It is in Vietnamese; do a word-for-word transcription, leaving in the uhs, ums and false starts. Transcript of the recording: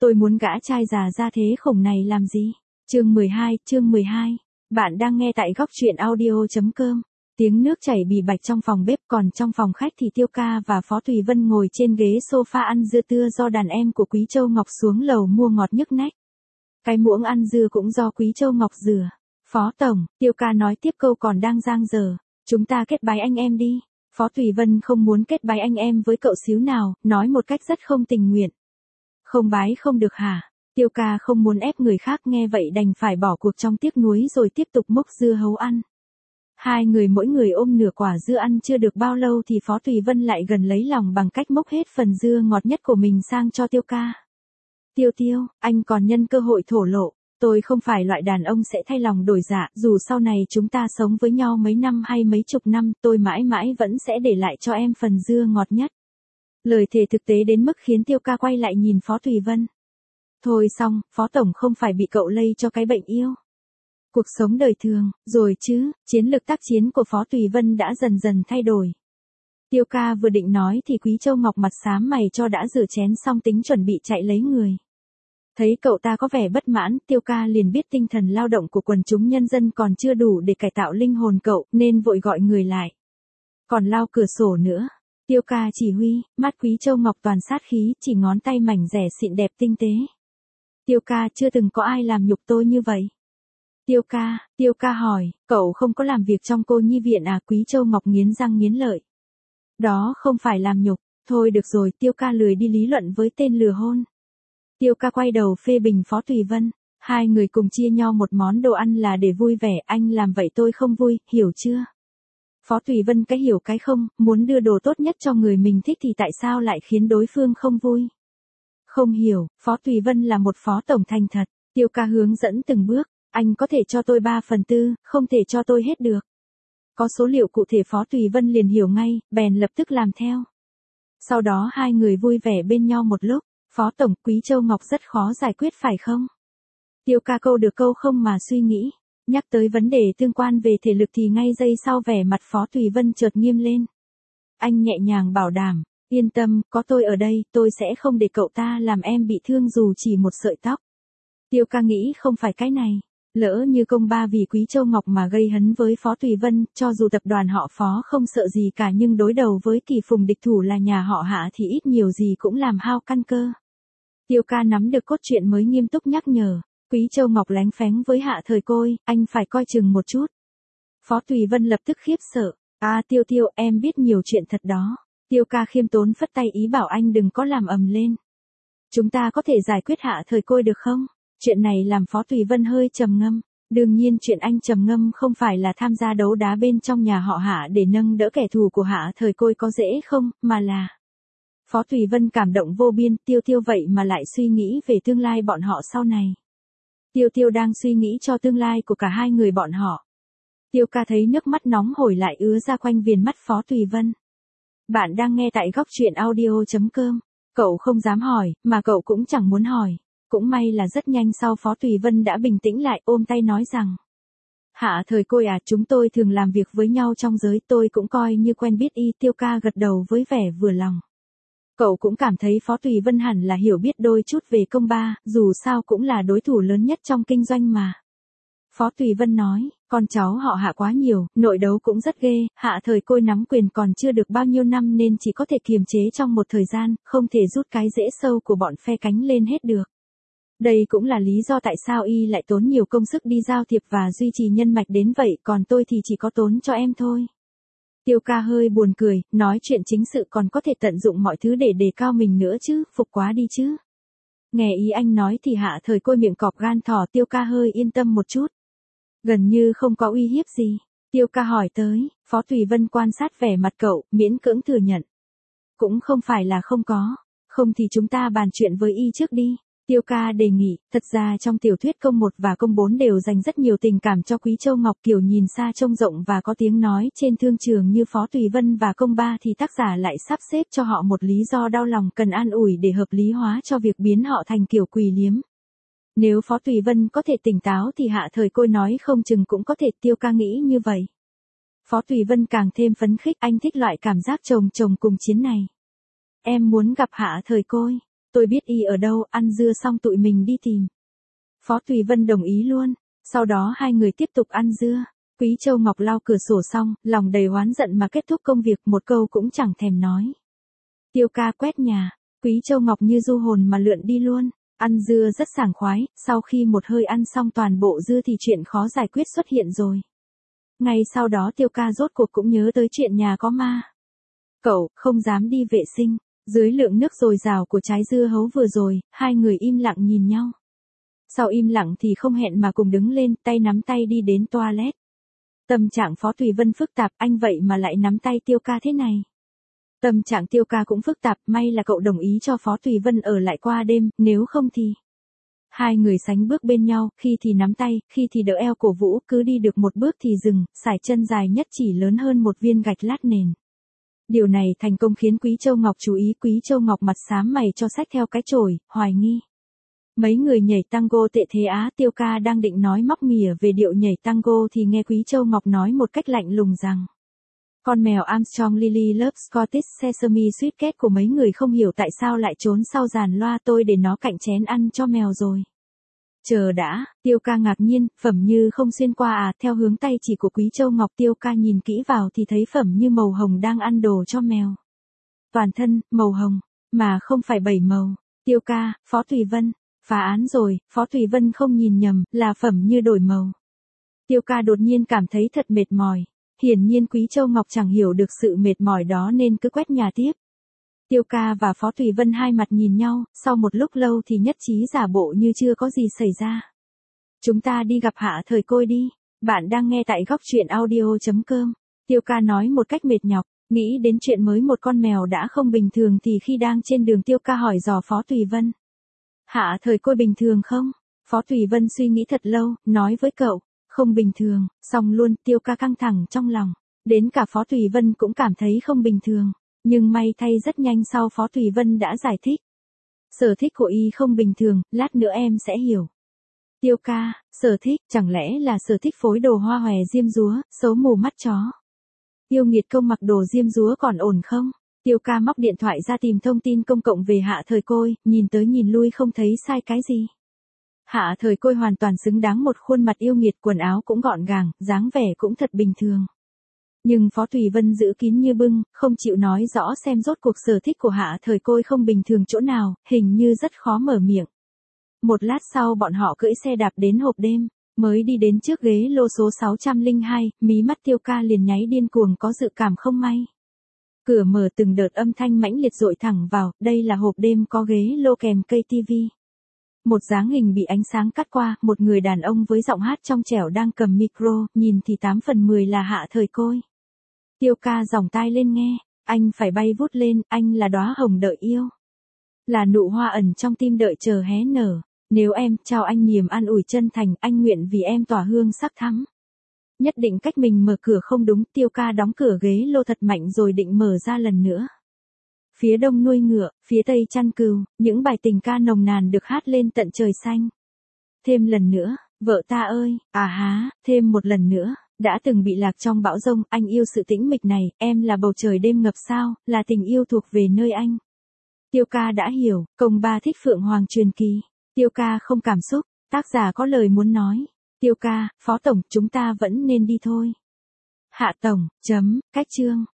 tôi muốn gã trai già ra thế khổng này làm gì? Chương mười hai, chương mười hai. Bạn đang nghe tại góc truyện audio.com. Tiếng nước chảy bì bạch trong phòng bếp, còn trong phòng khách thì Tiêu Ca và Phó Thùy Vân ngồi trên ghế sofa ăn dưa tưa do đàn em của Quý Châu Ngọc xuống lầu mua ngọt nhức nách. Cái muỗng ăn dưa cũng do Quý Châu Ngọc rửa. Phó Tổng, Tiêu Ca nói tiếp câu còn đang dang dở. Chúng ta kết bái anh em đi. Phó Thùy Vân không muốn kết bái anh em với cậu xíu nào, nói một cách rất không tình nguyện. Không bái không được hả? Tiêu Ca không muốn ép người khác nghe vậy đành phải bỏ cuộc trong tiếc nuối rồi tiếp tục mốc dưa hấu ăn. Hai người mỗi người ôm nửa quả dưa ăn chưa được bao lâu thì Phó Thùy Vân lại gần lấy lòng bằng cách mốc hết phần dưa ngọt nhất của mình sang cho Tiêu Ca. Tiêu Tiêu, anh còn nhân cơ hội thổ lộ, tôi không phải loại đàn ông sẽ thay lòng đổi dạ, dù sau này chúng ta sống với nhau mấy năm hay mấy chục năm, tôi mãi mãi vẫn sẽ để lại cho em phần dưa ngọt nhất. Lời thề thực tế đến mức khiến Tiêu Ca quay lại nhìn Phó Thùy Vân. Thôi xong, Phó Tổng không phải bị cậu lây cho cái bệnh yêu cuộc sống đời thường, rồi chứ, chiến lược tác chiến của Phó Thùy Vân đã dần dần thay đổi. Tiêu Ca vừa định nói thì Quý Châu Ngọc mặt xám mày cho đã rửa chén xong tính chuẩn bị chạy lấy người. Thấy cậu ta có vẻ bất mãn, Tiêu Ca liền biết tinh thần lao động của quần chúng nhân dân còn chưa đủ để cải tạo linh hồn cậu, nên vội gọi người lại. Còn lao cửa sổ nữa. Tiêu Ca chỉ huy, mắt Quý Châu Ngọc toàn sát khí, chỉ ngón tay mảnh rẻ xịn đẹp tinh tế. Tiêu Ca, chưa từng có ai làm nhục tôi như vậy. Tiêu Ca, Tiêu Ca hỏi, cậu không có làm việc trong cô nhi viện à? Quý Châu Ngọc nghiến răng nghiến lợi. Đó không phải làm nhục, thôi được rồi, Tiêu Ca lười đi lý luận với tên lừa hôn. Tiêu Ca quay đầu phê bình Phó Thùy Vân, hai người cùng chia nhau một món đồ ăn là để vui vẻ, anh làm vậy tôi không vui, hiểu chưa? Phó Thùy Vân cái hiểu cái không, muốn đưa đồ tốt nhất cho người mình thích thì tại sao lại khiến đối phương không vui? Không hiểu, Phó Thùy Vân là một phó tổng thành thật. Tiêu Ca hướng dẫn từng bước, anh có thể cho tôi ba phần tư, không thể cho tôi hết được. Có số liệu cụ thể Phó Thùy Vân liền hiểu ngay, bèn lập tức làm theo. Sau đó hai người vui vẻ bên nhau một lúc. Phó Tổng, Quý Châu Ngọc rất khó giải quyết phải không? Tiêu Ca câu được câu không mà suy nghĩ. Nhắc tới vấn đề tương quan về thể lực thì ngay giây sau vẻ mặt Phó Thùy Vân chợt nghiêm lên. Anh nhẹ nhàng bảo đảm, yên tâm, có tôi ở đây, tôi sẽ không để cậu ta làm em bị thương dù chỉ một sợi tóc. Tiêu Ca nghĩ không phải cái này. Lỡ như công ba vì Quý Châu Ngọc mà gây hấn với Phó Thùy Vân, cho dù tập đoàn họ Phó không sợ gì cả nhưng đối đầu với Kỳ Phùng địch thủ là nhà họ Hạ thì ít nhiều gì cũng làm hao căn cơ. Tiêu Ca nắm được cốt truyện mới nghiêm túc nhắc nhở, Quý Châu Ngọc lánh phén với Hạ Thời Côi, anh phải coi chừng một chút. Phó Thùy Vân lập tức khiếp sợ, à Tiêu Tiêu em biết nhiều chuyện thật đó. Tiêu Ca khiêm tốn phất tay ý bảo anh đừng có làm ầm lên. Chúng ta có thể giải quyết Hạ Thời Côi được không? Chuyện này làm Phó Thùy Vân hơi trầm ngâm. Đương nhiên chuyện anh trầm ngâm không phải là tham gia đấu đá bên trong nhà họ Hạ để nâng đỡ kẻ thù của Hạ Thời Côi có dễ không, mà là... Phó Thùy Vân cảm động vô biên, Tiêu Tiêu vậy mà lại suy nghĩ về tương lai bọn họ sau này. Tiêu Tiêu đang suy nghĩ cho tương lai của cả hai người bọn họ. Tiêu Ca thấy nước mắt nóng hổi lại ứa ra quanh viền mắt Phó Thùy Vân. Bạn đang nghe tại góc truyện audio.com. Cậu không dám hỏi, mà cậu cũng chẳng muốn hỏi. Cũng may là rất nhanh sau Phó Thùy Vân đã bình tĩnh lại, ôm tay nói rằng. Hạ Thời Côi à, chúng tôi thường làm việc với nhau trong giới, tôi cũng coi như quen biết y. Tiêu Ca gật đầu với vẻ vừa lòng. Cậu cũng cảm thấy Phó Thùy Vân hẳn là hiểu biết đôi chút về công ba, dù sao cũng là đối thủ lớn nhất trong kinh doanh mà. Phó Thùy Vân nói, con cháu họ Hạ quá nhiều, nội đấu cũng rất ghê, Hạ Thời Côi nắm quyền còn chưa được bao nhiêu năm nên chỉ có thể kiềm chế trong một thời gian, không thể rút cái rễ sâu của bọn phe cánh lên hết được. Đây cũng là lý do tại sao y lại tốn nhiều công sức đi giao thiệp và duy trì nhân mạch đến vậy, còn tôi thì chỉ có tốn cho em thôi. Tiêu Ca hơi buồn cười, nói chuyện chính sự còn có thể tận dụng mọi thứ để đề cao mình nữa chứ, phục quá đi chứ. Nghe ý anh nói thì Hạ Thời Côi miệng cọp gan thỏ, Tiêu Ca hơi yên tâm một chút. Gần như không có uy hiếp gì. Tiêu Ca hỏi tới, Phó Thùy Vân quan sát vẻ mặt cậu, miễn cưỡng thừa nhận. Cũng không phải là không có, không thì chúng ta bàn chuyện với y trước đi. Tiêu Ca đề nghị, thật ra trong tiểu thuyết công một và công bốn đều dành rất nhiều tình cảm cho Quý Châu Ngọc, kiểu nhìn xa trông rộng và có tiếng nói trên thương trường như Phó Thùy Vân và công ba thì tác giả lại sắp xếp cho họ một lý do đau lòng cần an ủi để hợp lý hóa cho việc biến họ thành kiểu quỳ liếm. Nếu Phó Thùy Vân có thể tỉnh táo thì Hạ Thời Côi nói không chừng cũng có thể. Tiêu Ca nghĩ như vậy. Phó Thùy Vân càng thêm phấn khích, anh thích loại cảm giác chồng chồng cùng chiến này. Em muốn gặp Hạ Thời Côi. Tôi biết y ở đâu, ăn dưa xong tụi mình đi tìm. Phó Thùy Vân đồng ý luôn. Sau đó hai người tiếp tục ăn dưa. Quý Châu Ngọc lau cửa sổ xong, lòng đầy oán giận mà kết thúc công việc, một câu cũng chẳng thèm nói. Tiêu ca quét nhà, Quý Châu Ngọc như du hồn mà lượn đi luôn. Ăn dưa rất sảng khoái, sau khi một hơi ăn xong toàn bộ dưa thì chuyện khó giải quyết xuất hiện rồi. Ngay sau đó Tiêu ca rốt cuộc cũng nhớ tới chuyện nhà có ma. Cậu, không dám đi vệ sinh. Dưới lượng nước dồi dào của trái dưa hấu vừa rồi, hai người im lặng nhìn nhau. Sau im lặng thì không hẹn mà cùng đứng lên, tay nắm tay đi đến toilet. Tâm trạng Phó Thùy Vân phức tạp, anh vậy mà lại nắm tay Tiêu ca thế này. Tâm trạng Tiêu ca cũng phức tạp, may là cậu đồng ý cho Phó Thùy Vân ở lại qua đêm, nếu không thì... Hai người sánh bước bên nhau, khi thì nắm tay, khi thì đỡ eo cổ vũ, cứ đi được một bước thì dừng, sải chân dài nhất chỉ lớn hơn một viên gạch lát nền. Điều này thành công khiến Quý Châu Ngọc chú ý. Quý Châu Ngọc mặt xám mày cho xách theo cái chổi, hoài nghi. Mấy người nhảy tango tệ thế á. Tiêu ca đang định nói móc mỉa về điệu nhảy tango thì nghe Quý Châu Ngọc nói một cách lạnh lùng rằng con mèo Armstrong Lily Love Scottish Sesame Sweet Cat của mấy người không hiểu tại sao lại trốn sau dàn loa tôi để nó cạnh chén ăn cho mèo rồi. Chờ đã, Tiêu ca ngạc nhiên, Phẩm Như không xuyên qua à, theo hướng tay chỉ của Quý Châu Ngọc. Tiêu ca nhìn kỹ vào thì thấy Phẩm Như màu hồng đang ăn đồ cho mèo. Toàn thân, màu hồng, mà không phải bảy màu. Tiêu ca, Phó Thùy Vân, phá án rồi, Phó Thùy Vân không nhìn nhầm, là Phẩm Như đổi màu. Tiêu ca đột nhiên cảm thấy thật mệt mỏi. Hiển nhiên Quý Châu Ngọc chẳng hiểu được sự mệt mỏi đó nên cứ quét nhà tiếp. Tiêu ca và Phó Thùy Vân hai mặt nhìn nhau, sau một lúc lâu thì nhất trí giả bộ như chưa có gì xảy ra. Chúng ta đi gặp Hạ Thời Côi đi. Bạn đang nghe tại góc truyện audio chấm com. Tiêu ca nói một cách mệt nhọc, nghĩ đến chuyện mới một con mèo đã không bình thường thì khi đang trên đường Tiêu ca hỏi dò Phó Thùy Vân. Hạ Thời Côi bình thường không? Phó Thùy Vân suy nghĩ thật lâu, nói với cậu. Không bình thường, xong luôn. Tiêu ca căng thẳng trong lòng. Đến cả Phó Thùy Vân cũng cảm thấy không bình thường. Nhưng may thay rất nhanh sau Phó Thùy Vân đã giải thích. Sở thích của y không bình thường, lát nữa em sẽ hiểu. Tiêu ca, sở thích, chẳng lẽ là sở thích phối đồ hoa hòe diêm dúa, xấu mù mắt chó. Yêu nghiệt công mặc đồ diêm dúa còn ổn không? Tiêu ca móc điện thoại ra tìm thông tin công cộng về Hạ Thời Côi, nhìn tới nhìn lui không thấy sai cái gì. Hạ Thời Côi hoàn toàn xứng đáng một khuôn mặt yêu nghiệt, quần áo cũng gọn gàng, dáng vẻ cũng thật bình thường. Nhưng Phó Thùy Vân giữ kín như bưng, không chịu nói rõ xem rốt cuộc sở thích của Hạ Thời Côi không bình thường chỗ nào, hình như rất khó mở miệng. Một lát sau bọn họ cưỡi xe đạp đến hộp đêm, mới đi đến trước ghế lô số sáu không hai, mí mắt Tiêu ca liền nháy điên cuồng, có dự cảm không may. Cửa mở, từng đợt âm thanh mãnh liệt dội thẳng vào, đây là hộp đêm có ghế lô kèm cây tivi. Một dáng hình bị ánh sáng cắt qua, một người đàn ông với giọng hát trong trẻo đang cầm micro, nhìn thì tám phần mười là Hạ Thời Côi. Tiêu ca giòng tai lên nghe, anh phải bay vút lên, anh là đóa hồng đợi yêu. Là nụ hoa ẩn trong tim đợi chờ hé nở. Nếu em, chào anh niềm an ủi chân thành, anh nguyện vì em tỏa hương sắc thắm. Nhất định cách mình mở cửa không đúng. Tiêu ca đóng cửa ghế lô thật mạnh rồi định mở ra lần nữa. Phía đông nuôi ngựa, phía tây chăn cừu, những bài tình ca nồng nàn được hát lên tận trời xanh. Thêm lần nữa, vợ ta ơi, à há, thêm một lần nữa. Đã từng bị lạc trong bão giông, anh yêu sự tĩnh mịch này, em là bầu trời đêm ngập sao, là tình yêu thuộc về nơi anh. Tiêu ca đã hiểu, công ba thích Phượng Hoàng truyền kỳ. Tiêu ca không cảm xúc, tác giả có lời muốn nói. Tiêu ca, Phó Tổng, chúng ta vẫn nên đi thôi. Hạ Tổng, chấm, cách chương.